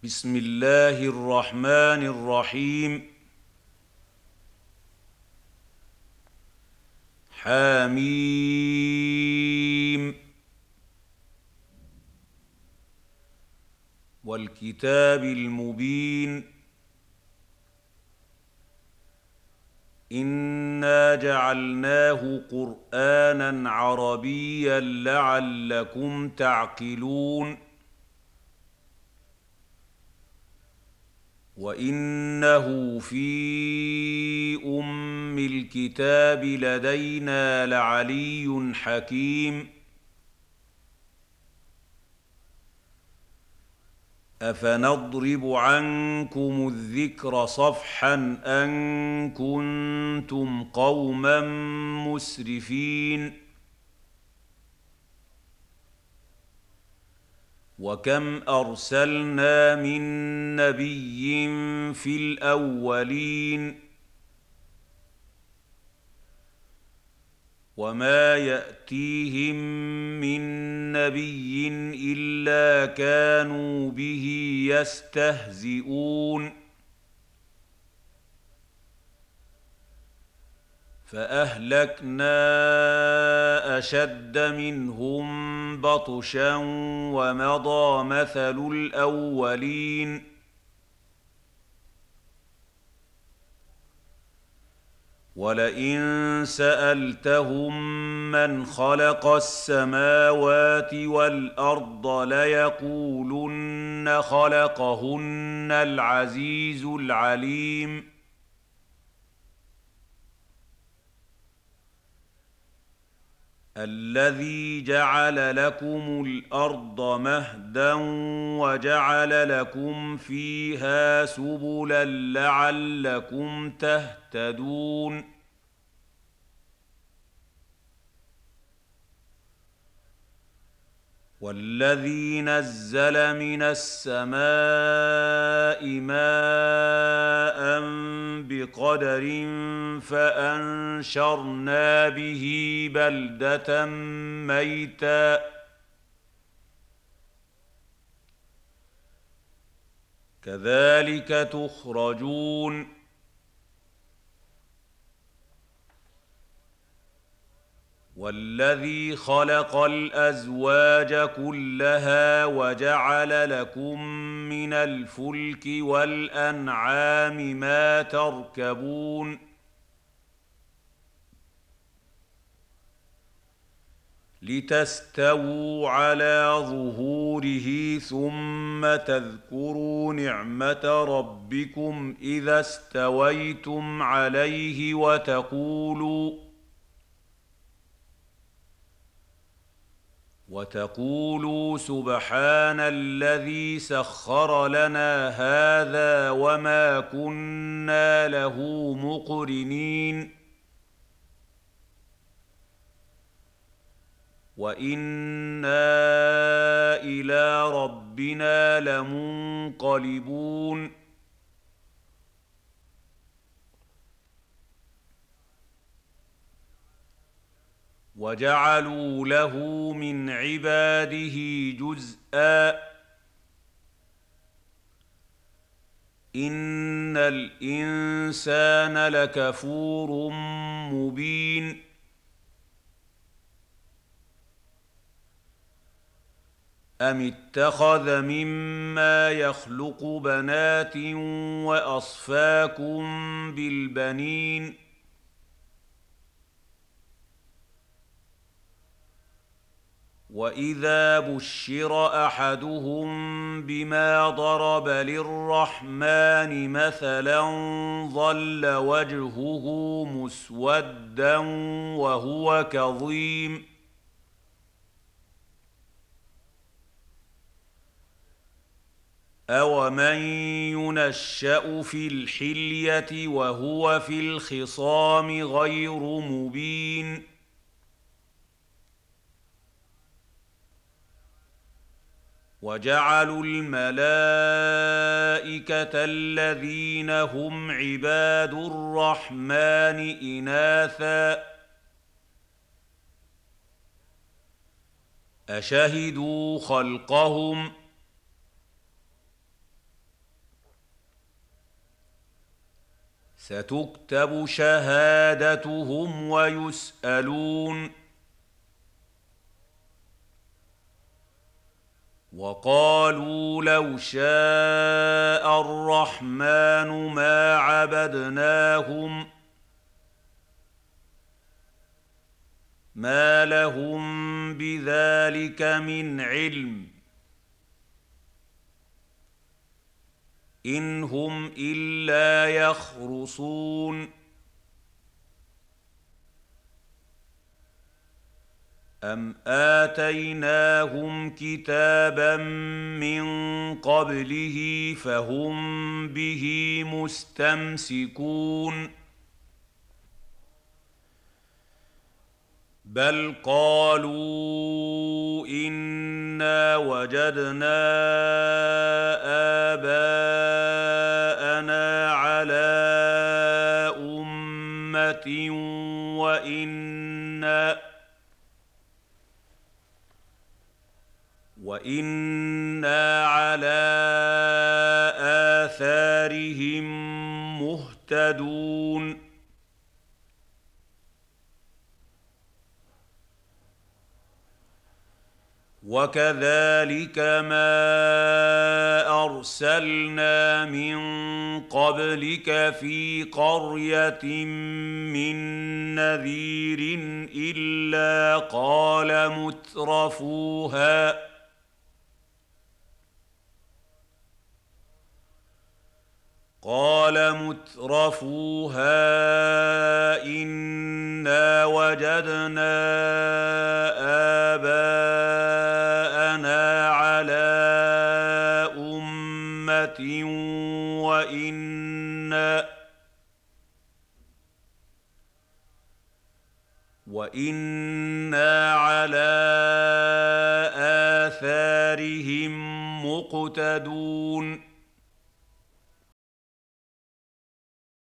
بسم الله الرحمن الرحيم. حميم. والكتاب المبين. إنا جعلناه قرآنا عربيا لعلكم تعقلون. وإنه في أم الكتاب لدينا لعلي حكيم. أفنضرب عنكم الذكر صفحا أن كنتم قوما مسرفين. وكم أرسلنا من نبي في الأولين وما يأتيهم من نبي إلا كانوا به يستهزئون. فأهلكنا أشد منهم بطشا ومضى مثل الأولين. ولئن سألتهم من خلق السماوات والأرض ليقولن خلقهن العزيز العليم. الذي جعل لكم الأرض مهدا وجعل لكم فيها سبلا لعلكم تهتدون. والذي نزل من السماء ماء بقدر فأنشرنا به بلدة ميتا كذلك تخرجون. والذي خلق الأزواج كلها وجعل لكم من الفلك والأنعام ما تركبون. لتستووا على ظهوره ثم تذكروا نعمة ربكم إذا استويتم عليه وتقولوا سبحان الذي سخر لنا هذا وما كنا له مقرنين وإنا إلى ربنا لمنقلبون. وجعلوا له من عباده جزءا. إن الإنسان لكفور مبين. أم اتخذ مما يخلق بنات وأصفاكم بالبنين وإذا بشر أحدهم بما ضرب للرحمن مثلا ظل وجهه مسودا وهو كظيم. أومن ينشأ في الحلية وهو في الخصام غير مبين. وجعلوا الملائكة الذين هم عباد الرحمن إناثا أشهدوا خلقهم ستكتب شهادتهم ويسألون. وقالوا لو شاء الرحمن ما عبدناهم ما لهم بذلك من علم إن هم إلا يخرصون. أم آتيناهم كتابا من قبله فهم به مستمسكون. بل قالوا إنا وجدنا آباءنا على أمة وإنا على آثارهم مهتدون. وكذلك ما أرسلنا من قبلك في قرية من نذير إلا قال مترفوها إنا وجدنا آباءنا على أمة وإنا على آثارهم مقتدون.